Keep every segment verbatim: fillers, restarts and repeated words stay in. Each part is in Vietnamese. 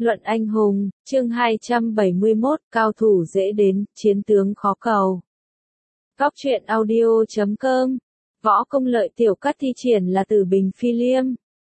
Luận anh hùng, chương hai trăm bảy mươi mốt, cao thủ dễ đến, chiến tướng khó cầu. Góc truyện audio chấm com, võ công lợi tiểu cắt thi triển là Tử Bình Phi Liêm.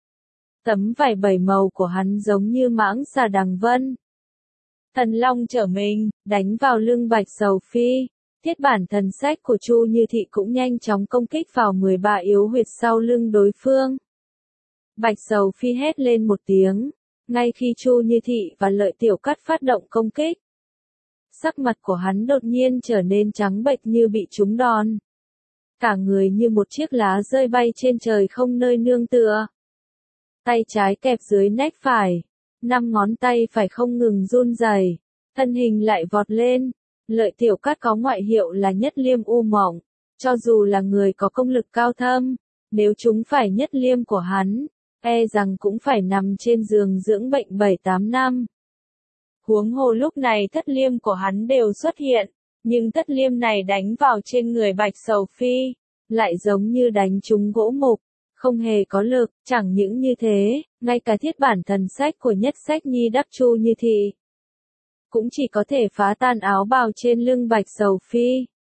Tấm vải bảy màu của hắn giống như mãng xà đằng vân. Thần long trở mình, đánh vào lưng Bạch Sầu Phi. Thiết bản thần sách của Chu Như Thị cũng nhanh chóng công kích vào mười ba yếu huyệt sau lưng đối phương. Bạch Sầu Phi hét lên một tiếng, ngay khi Chu Như Thị và Lợi Tiểu Cắt phát động công kích. Sắc mặt của hắn đột nhiên trở nên trắng bệch như bị trúng đòn. Cả người như một chiếc lá rơi bay trên trời không nơi nương tựa. Tay trái kẹp dưới nách phải, năm ngón tay phải không ngừng run rẩy, thân hình lại vọt lên. Lợi Tiểu Cắt có ngoại hiệu là Nhất Liêm U Mộng, cho dù là người có công lực cao thâm, nếu chúng phải nhất liêm của hắn, e rằng cũng phải nằm trên giường dưỡng bệnh bảy tám năm. Huống hồ lúc này thất liêm của hắn đều xuất hiện, nhưng thất liêm này đánh vào trên người Bạch Sầu Phi, lại giống như đánh trúng gỗ mục, không hề có lực. Chẳng những như thế, ngay cả thiết bản thần sách của Nhất Sách Nhi đắp Chu Như Thị cũng chỉ có thể phá tan áo bào trên lưng Bạch Sầu Phi,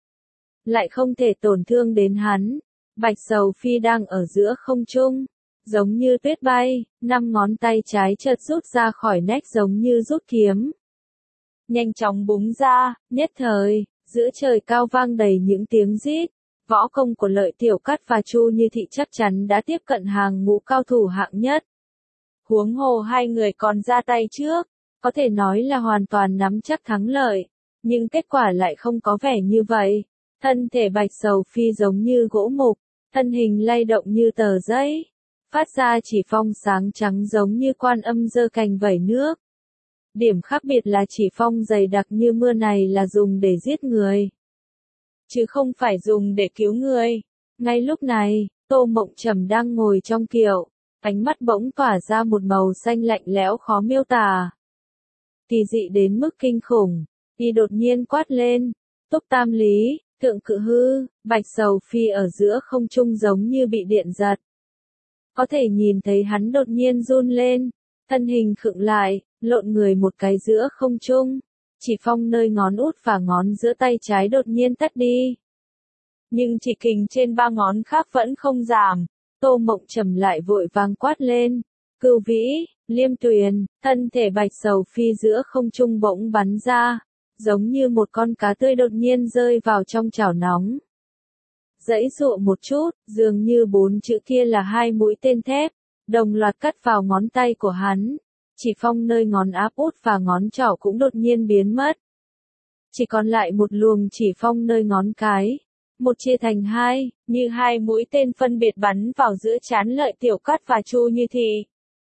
lại không thể tổn thương đến hắn. Bạch Sầu Phi đang ở giữa không trung, giống như tuyết bay, năm ngón tay trái chợt rút ra khỏi nách giống như rút kiếm. Nhanh chóng búng ra, nhất thời, giữa trời cao vang đầy những tiếng rít. Võ công của Lợi Tiểu Cắt và Chu Như Thị chắc chắn đã tiếp cận hàng ngũ cao thủ hạng nhất. Huống hồ hai người còn ra tay trước, có thể nói là hoàn toàn nắm chắc thắng lợi, nhưng kết quả lại không có vẻ như vậy. Thân thể Bạch Sầu Phi giống như gỗ mục, thân hình lay động như tờ giấy, phát ra chỉ phong sáng trắng giống như Quan Âm giơ cành vẩy nước. Điểm khác biệt là chỉ phong dày đặc như mưa này là dùng để giết người, chứ không phải dùng để cứu người. Ngay lúc này, Tô Mộng Trầm đang ngồi trong kiệu, ánh mắt bỗng tỏa ra một màu xanh lạnh lẽo khó miêu tả, kỳ dị đến mức kinh khủng. Y đột nhiên quát lên, Túc Tam Lý, Thượng Cự Hư. Bạch Sầu Phi ở giữa không trung giống như bị điện giật. Có thể nhìn thấy hắn đột nhiên run lên, thân hình khựng lại, lộn người một cái giữa không trung. Chỉ phong nơi ngón út và ngón giữa tay trái đột nhiên tắt đi. Nhưng chỉ kình trên ba ngón khác vẫn không giảm. Tô Mộng Trầm lại vội vàng quát lên, Cửu Vĩ, Liêm Tuyền. Thân thể Bạch Sầu Phi giữa không trung bỗng bắn ra, giống như một con cá tươi đột nhiên rơi vào trong chảo nóng. Giãy giụa một chút, dường như bốn chữ kia là hai mũi tên thép, đồng loạt cắt vào ngón tay của hắn. Chỉ phong nơi ngón áp út và ngón trỏ cũng đột nhiên biến mất. Chỉ còn lại một luồng chỉ phong nơi ngón cái, một chia thành hai, như hai mũi tên phân biệt bắn vào giữa trán Lợi Tiểu Cắt và Chu Như Thị.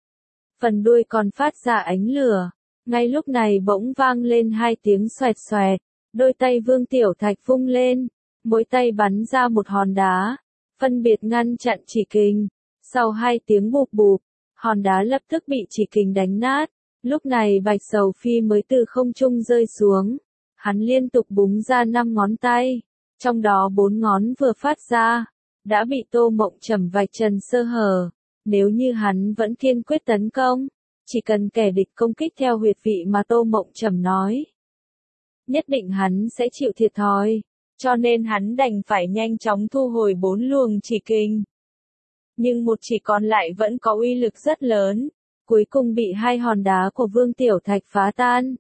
Phần đuôi còn phát ra ánh lửa. Ngay lúc này bỗng vang lên hai tiếng xoẹt xoẹt, đôi tay Vương Tiểu Thạch vung lên, mỗi tay bắn ra một hòn đá, phân biệt ngăn chặn chỉ kình. Sau hai tiếng bụp bụp, hòn đá lập tức bị chỉ kình đánh nát. Lúc này Bạch Sầu Phi mới từ không trung rơi xuống. Hắn liên tục búng ra năm ngón tay, trong đó bốn ngón vừa phát ra, đã bị Tô Mộng Trầm vạch trần sơ hở. Nếu như hắn vẫn kiên quyết tấn công, chỉ cần kẻ địch công kích theo huyệt vị mà Tô Mộng Trầm nói, nhất định hắn sẽ chịu thiệt thòi, cho nên hắn đành phải nhanh chóng thu hồi bốn luồng chỉ kình. Nhưng một chỉ còn lại vẫn có uy lực rất lớn, cuối cùng bị hai hòn đá của Vương Tiểu Thạch phá tan.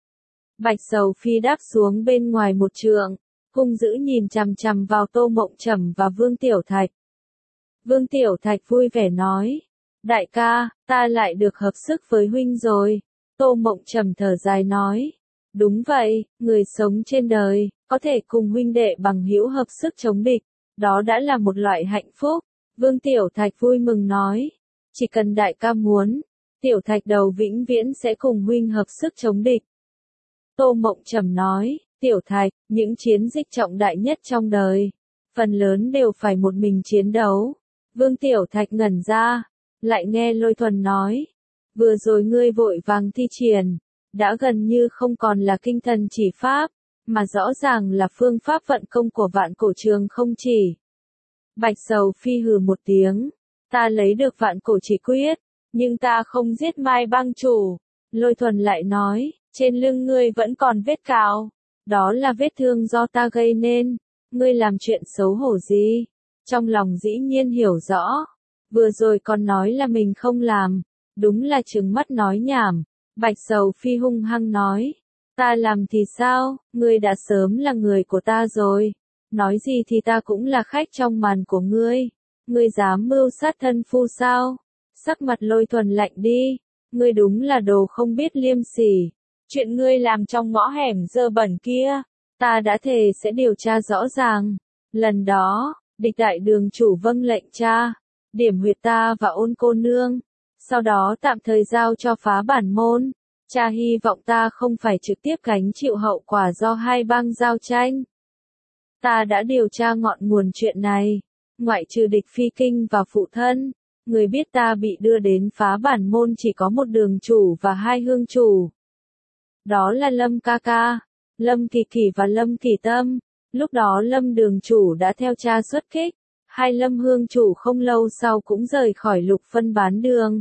Bạch Sầu Phi đáp xuống bên ngoài một trượng, hung dữ nhìn chằm chằm vào Tô Mộng Trầm và Vương Tiểu Thạch. Vương Tiểu Thạch vui vẻ nói, đại ca, ta lại được hợp sức với huynh rồi. Tô Mộng Trầm thở dài nói, đúng vậy, người sống trên đời, có thể cùng huynh đệ bằng hữu hợp sức chống địch, đó đã là một loại hạnh phúc. Vương Tiểu Thạch vui mừng nói, chỉ cần đại ca muốn, Tiểu Thạch đầu vĩnh viễn sẽ cùng huynh hợp sức chống địch. Tô Mộng Trầm nói, Tiểu Thạch, những chiến dịch trọng đại nhất trong đời, phần lớn đều phải một mình chiến đấu. Vương Tiểu Thạch ngẩn ra, lại nghe Lôi Thuần nói, vừa rồi ngươi vội vàng thi triển, đã gần như không còn là kinh thần chỉ pháp, mà rõ ràng là phương pháp vận công của Vạn Cổ Trường không chỉ. Bạch Sầu Phi hừ một tiếng, ta lấy được Vạn Cổ Chỉ Quyết, nhưng ta không giết Mai Bang chủ, Lôi Thuần lại nói, trên lưng ngươi vẫn còn vết cào. Đó là vết thương do ta gây nên. Ngươi làm chuyện xấu hổ gì? Trong lòng dĩ nhiên hiểu rõ. Vừa rồi còn nói là mình không làm. Đúng là trừng mắt nói nhảm. Bạch Sầu Phi hung hăng nói. Ta làm thì sao? Ngươi đã sớm là người của ta rồi. Nói gì thì ta cũng là khách trong màn của ngươi. Ngươi dám mưu sát thân phu sao? Sắc mặt Lôi Thuần lạnh đi. Ngươi đúng là đồ không biết liêm sỉ. Chuyện ngươi làm trong ngõ hẻm dơ bẩn kia, ta đã thề sẽ điều tra rõ ràng. Lần đó, địch đại đường chủ vâng lệnh cha, điểm huyệt ta và Ôn cô nương. Sau đó tạm thời giao cho Phá Bản môn. Cha hy vọng ta không phải trực tiếp gánh chịu hậu quả do hai bang giao tranh. Ta đã điều tra ngọn nguồn chuyện này. Ngoại trừ địch phi kinh và phụ thân, người biết ta bị đưa đến Phá Bản môn chỉ có một đường chủ và hai hương chủ. Đó là Lâm ca ca, Lâm Kỳ Kỳ và Lâm Kỳ Tâm. Lúc đó Lâm đường chủ đã theo cha xuất kích. Hai Lâm hương chủ không lâu sau cũng rời khỏi Lục Phân bán đường.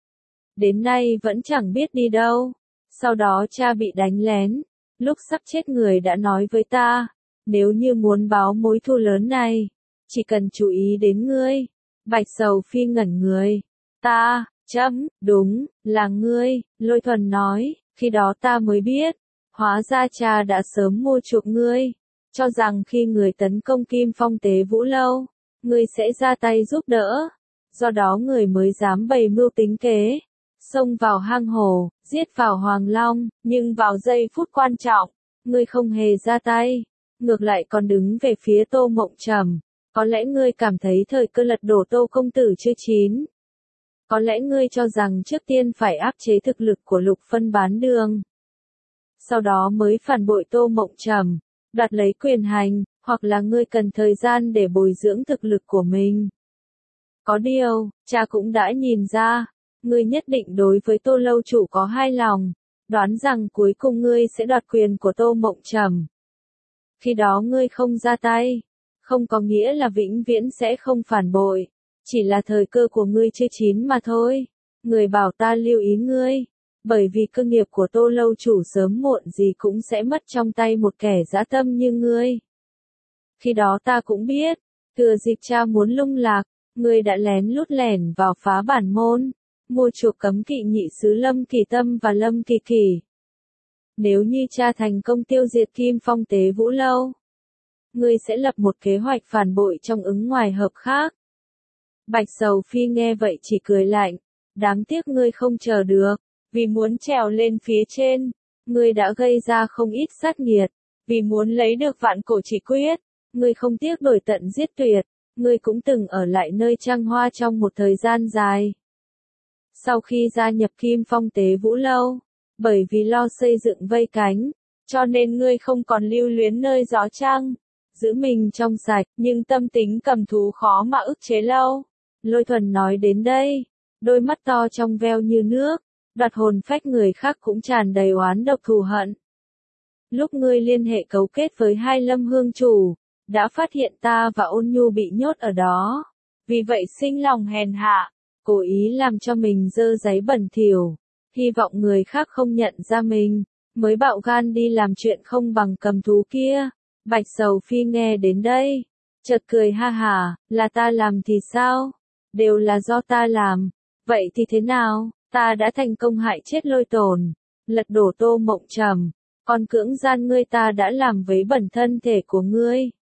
Đến nay vẫn chẳng biết đi đâu. Sau đó cha bị đánh lén. Lúc sắp chết người đã nói với ta, nếu như muốn báo mối thù lớn này, chỉ cần chú ý đến ngươi. Bạch Sầu Phi ngẩn người. Ta, chấm, đúng, là ngươi, Lôi Thuần nói. Khi đó ta mới biết, hóa ra cha đã sớm mua chuộc ngươi, cho rằng khi người tấn công Kim Phong Tế Vũ Lâu, ngươi sẽ ra tay giúp đỡ, do đó người mới dám bày mưu tính kế, xông vào hang hồ, giết vào Hoàng Long, nhưng vào giây phút quan trọng, ngươi không hề ra tay, ngược lại còn đứng về phía Tô Mộng Trầm, có lẽ ngươi cảm thấy thời cơ lật đổ Tô công tử chưa chín. Có lẽ ngươi cho rằng trước tiên phải áp chế thực lực của Lục Phân bán đường. Sau đó mới phản bội Tô Mộng Trầm, đoạt lấy quyền hành, hoặc là ngươi cần thời gian để bồi dưỡng thực lực của mình. Có điều, cha cũng đã nhìn ra, ngươi nhất định đối với Tô lâu chủ có hai lòng, đoán rằng cuối cùng ngươi sẽ đoạt quyền của Tô Mộng Trầm. Khi đó ngươi không ra tay, không có nghĩa là vĩnh viễn sẽ không phản bội. Chỉ là thời cơ của ngươi chưa chín mà thôi. Người bảo ta lưu ý ngươi. Bởi vì cơ nghiệp của Tô lâu chủ sớm muộn gì cũng sẽ mất trong tay một kẻ dã tâm như ngươi. Khi đó ta cũng biết, thừa dịp cha muốn lung lạc, ngươi đã lén lút lẻn vào Phá Bản môn, mua chuộc cấm kỵ nhị sứ Lâm Kỳ Tâm và Lâm Kỳ Kỳ. Nếu như cha thành công tiêu diệt Kim Phong Tế Vũ Lâu, ngươi sẽ lập một kế hoạch phản bội trong ứng ngoài hợp khác. Bạch Sầu Phi nghe vậy chỉ cười lạnh, đáng tiếc ngươi không chờ được, vì muốn trèo lên phía trên, ngươi đã gây ra không ít sát nghiệt, vì muốn lấy được Vạn Cổ Chỉ Quyết, ngươi không tiếc đổi tận giết tuyệt, ngươi cũng từng ở lại nơi Trăng Hoa trong một thời gian dài. Sau khi gia nhập Kim Phong Tế Vũ Lâu, bởi vì lo xây dựng vây cánh, cho nên ngươi không còn lưu luyến nơi gió trăng, giữ mình trong sạch, nhưng tâm tính cầm thú khó mà ức chế lâu. Lôi Thuần nói đến đây, đôi mắt to trong veo như nước, đoạt hồn phách người khác cũng tràn đầy oán độc thù hận. Lúc ngươi liên hệ cấu kết với hai Lâm hương chủ, đã phát hiện ta và Ôn Nhu bị nhốt ở đó, vì vậy sinh lòng hèn hạ, cố ý làm cho mình dơ giấy bẩn thỉu, hy vọng người khác không nhận ra mình, mới bạo gan đi làm chuyện không bằng cầm thú kia. Bạch Sầu Phi nghe đến đây, chợt cười ha hả, là ta làm thì sao? Đều là do ta làm. Vậy thì thế nào? Ta đã thành công hại chết Lôi Tồn, lật đổ Tô Mộng Trầm, còn cưỡng gian ngươi ta đã làm vấy bẩn thân thể của ngươi.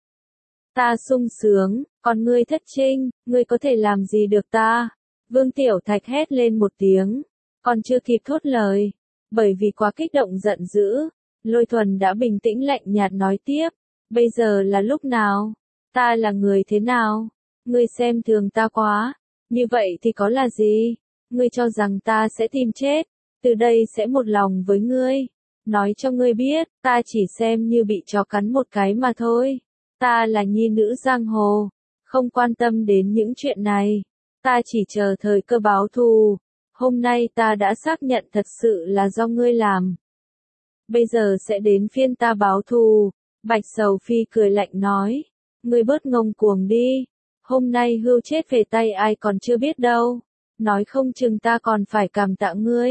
Ta sung sướng, còn ngươi thất trinh, ngươi có thể làm gì được ta? Vương Tiểu Thạch hét lên một tiếng, còn chưa kịp thốt lời, bởi vì quá kích động giận dữ, Lôi Thuần đã bình tĩnh lạnh nhạt nói tiếp, bây giờ là lúc nào? Ta là người thế nào? Ngươi xem thường ta quá, như vậy thì có là gì? Ngươi cho rằng ta sẽ tìm chết, từ đây sẽ một lòng với ngươi. Nói cho ngươi biết, ta chỉ xem như bị chó cắn một cái mà thôi. Ta là nhi nữ giang hồ, không quan tâm đến những chuyện này. Ta chỉ chờ thời cơ báo thù. Hôm nay ta đã xác nhận thật sự là do ngươi làm. Bây giờ sẽ đến phiên ta báo thù. Bạch Sầu Phi cười lạnh nói, ngươi bớt ngông cuồng đi. Hôm nay hưu chết về tay ai còn chưa biết đâu. Nói không chừng ta còn phải cảm tạ ngươi.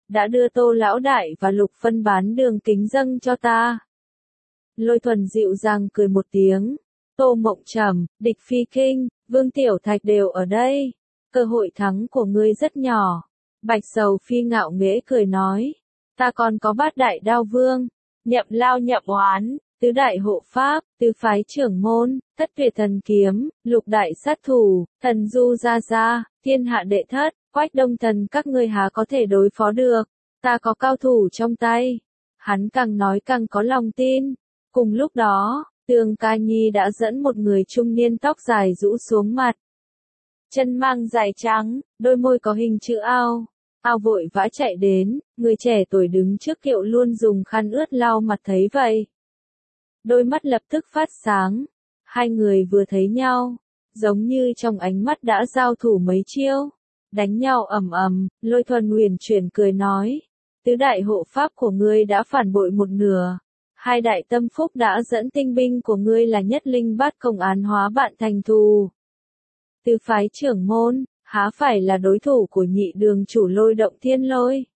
đã đưa Tô lão đại và Lục Phân bán đường kính dâng cho ta. Lôi Thuần dịu dàng cười một tiếng. Tô Mộng Trầm, Địch Phi Kinh, Vương Tiểu Thạch đều ở đây. Cơ hội thắng của ngươi rất nhỏ. Bạch Sầu Phi ngạo nghễ cười nói. Ta còn có Bát Đại Đao Vương, Nhậm Lao Nhậm Oán, Tứ Đại Hộ Pháp, Tứ Phái Trưởng Môn, Thất Tuyệt Thần Kiếm, Lục Đại Sát Thủ, Thần Du Gia Gia, Thiên Hạ Đệ Thất, Quách Đông Thần, các ngươi há có thể đối phó được. Ta có cao thủ trong tay. Hắn càng nói càng có lòng tin. Cùng lúc đó, Tường Ca Nhi đã dẫn một người trung niên tóc dài rũ xuống mặt. Chân mang dài trắng, đôi môi có hình chữ ao. Ao vội vã chạy đến, người trẻ tuổi đứng trước kiệu luôn dùng khăn ướt lau mặt thấy vậy. Đôi mắt lập tức phát sáng. Hai người vừa thấy nhau, giống như trong ánh mắt đã giao thủ mấy chiêu. Đánh nhau ầm ầm, Lôi Thuần huyền chuyển cười nói. Tứ đại hộ pháp của ngươi đã phản bội một nửa. Hai đại tâm phúc đã dẫn tinh binh của ngươi là Nhất Linh Bát Công án hóa bạn thành thù. Tứ phái trưởng môn, há phải là đối thủ của nhị đường chủ Lôi Động Thiên Lôi.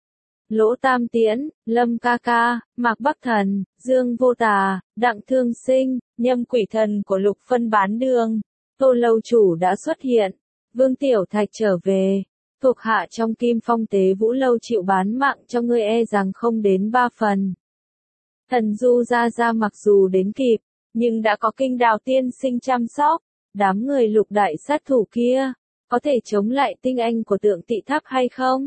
Lỗ Tam Tiễn, Lâm Ca Ca, Mạc Bắc Thần, Dương Vô Tà, Đặng Thương Sinh, Nhâm Quỷ Thần của Lục Phân bán đường. Tô lâu chủ đã xuất hiện. Vương Tiểu Thạch trở về. Thuộc hạ trong Kim Phong Tế Vũ lâu chịu bán mạng cho ngươi e rằng không đến ba phần. Thần Du Gia Gia mặc dù đến kịp, nhưng đã có Kinh Đào tiên sinh chăm sóc. Đám người Lục đại sát thủ kia, có thể chống lại tinh anh của Tượng Tị Tháp hay không?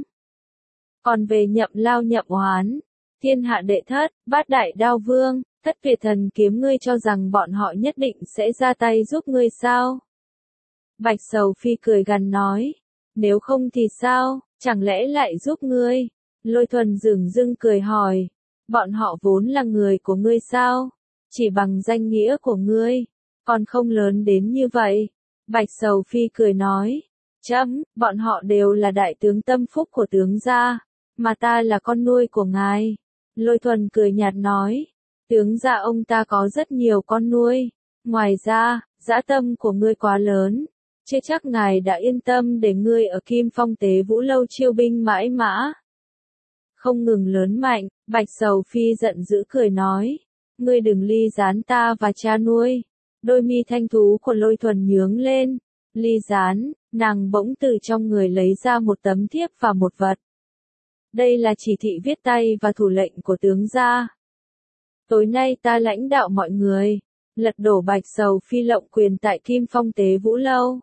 Còn về Nhậm Lao Nhậm Oán, Thiên Hạ Đệ Thất, Bát Đại Đao Vương, Thất Tuyệt Thần Kiếm, ngươi cho rằng bọn họ nhất định sẽ ra tay giúp ngươi sao? Bạch Sầu Phi cười gằn nói. Nếu không thì sao, chẳng lẽ lại giúp ngươi? Lôi Thuần dửng dưng cười hỏi. Bọn họ vốn là người của ngươi sao? Chỉ bằng danh nghĩa của ngươi, còn không lớn đến như vậy. Bạch Sầu Phi cười nói. Chấm, bọn họ đều là đại tướng tâm phúc của tướng gia, mà ta là con nuôi của ngài. Lôi Thuần cười nhạt nói. Tướng gia ông ta có rất nhiều con nuôi. Ngoài ra, dã tâm của ngươi quá lớn. Chưa chắc ngài đã yên tâm để ngươi ở Kim Phong Tế Vũ lâu chiêu binh mãi mã. Không ngừng lớn mạnh, Bạch Sầu Phi giận dữ cười nói. Ngươi đừng ly gián ta và cha nuôi. Đôi mi thanh thú của Lôi Thuần nhướng lên. Ly gián, nàng bỗng từ trong người lấy ra một tấm thiếp và một vật. Đây là chỉ thị viết tay và thủ lệnh của tướng gia. Tối nay ta lãnh đạo mọi người, lật đổ Bạch Sầu Phi lộng quyền tại Kim Phong Tế Vũ lâu.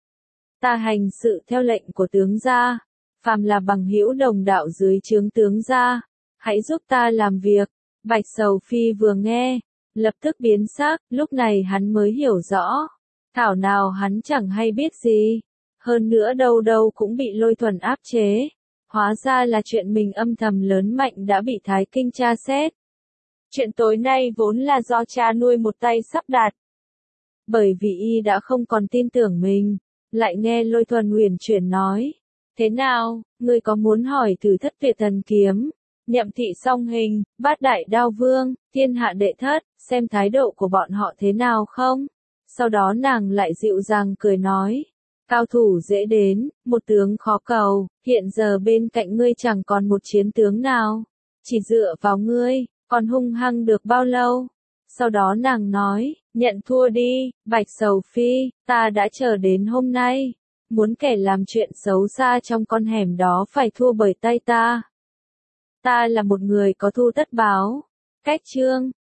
Ta hành sự theo lệnh của tướng gia, phàm là bằng hữu đồng đạo dưới trướng tướng gia, hãy giúp ta làm việc. Bạch Sầu Phi vừa nghe, lập tức biến sắc, lúc này hắn mới hiểu rõ. Thảo nào hắn chẳng hay biết gì, hơn nữa đâu đâu cũng bị Lôi Thuần áp chế. Hóa ra là chuyện mình âm thầm lớn mạnh đã bị Thái Kinh tra xét. Chuyện tối nay vốn là do cha nuôi một tay sắp đặt. Bởi vì y đã không còn tin tưởng mình, lại nghe Lôi Thuần huyền chuyển nói. Thế nào, ngươi có muốn hỏi thử Thất Tuyệt Thần Kiếm, Nhậm Thị Song Hình, Bát Đại Đao Vương, Thiên Hạ Đệ Thất, xem thái độ của bọn họ thế nào không? Sau đó nàng lại dịu dàng cười nói. Cao thủ dễ đến, một tướng khó cầu, hiện giờ bên cạnh ngươi chẳng còn một chiến tướng nào. Chỉ dựa vào ngươi, còn hung hăng được bao lâu? Sau đó nàng nói, nhận thua đi, Bạch Sầu Phi, ta đã chờ đến hôm nay. Muốn kẻ làm chuyện xấu xa trong con hẻm đó phải thua bởi tay ta. Ta là một người có thu tất báo. Cách chương